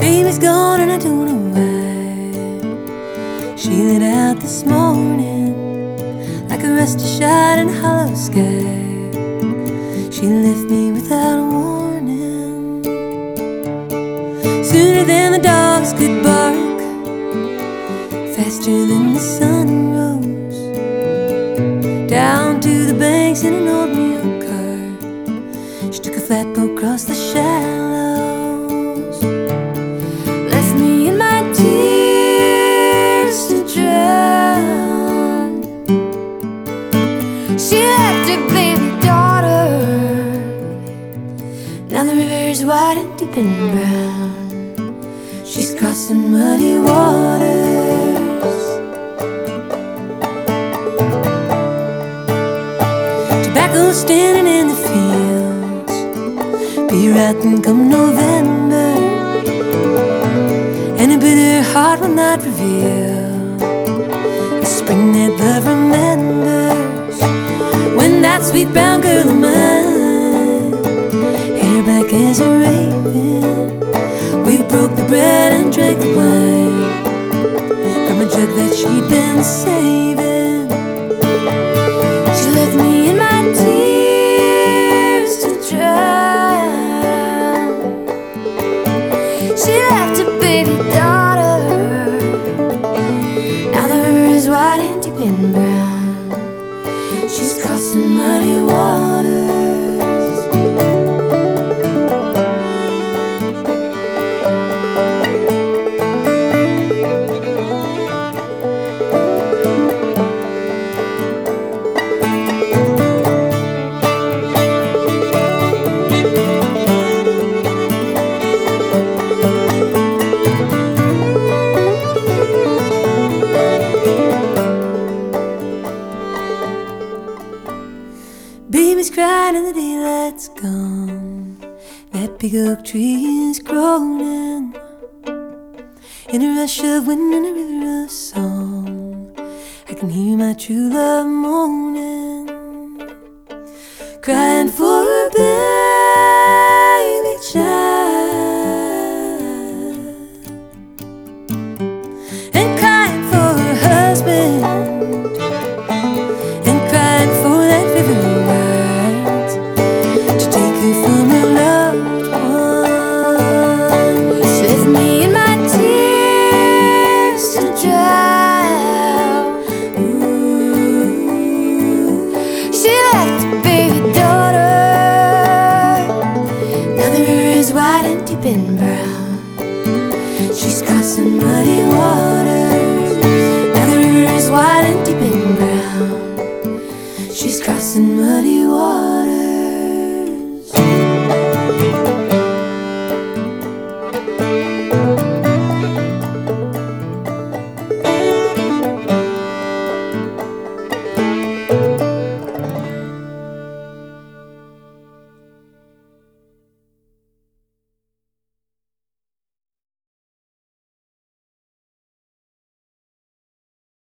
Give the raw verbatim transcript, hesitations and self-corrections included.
Baby's gone and I don't know why. She lit out this morning like a rusty shot in a hollow sky. She left me without a warning, sooner than the dogs could bark, faster than the sun rose, down to the banks in an old milk cart. She took a flatboat across the shallows, left me in my tears to drown. She left her baby daughter, now the river's wide and deep and brown. She's crossing muddy waters. Tobacco standing in the fields, be rotten come November, and a bitter heart will not reveal the spring that love remembers. When that sweet brown girl of mine, hair black as a raven, we broke the bread and drank the wine from a jug that she'd been saving. She left me in my tears to drown. She left her baby daughter, now the river is wide and deep and brown. She's crossing muddy waters. Baby's crying and the daylight's gone. That big oak tree is groaning in a rush of wind and a river of song. I can hear my true love moaning, crying for a baby child, and crying for her husband, and crying for that river to take her from her loved one. She left me in my tears to drown. Ooh. She left her baby daughter, now the river is wide and deep and brown. She's crossing muddy waters, now the river is wide and deep and brown. She's crossing muddy waters.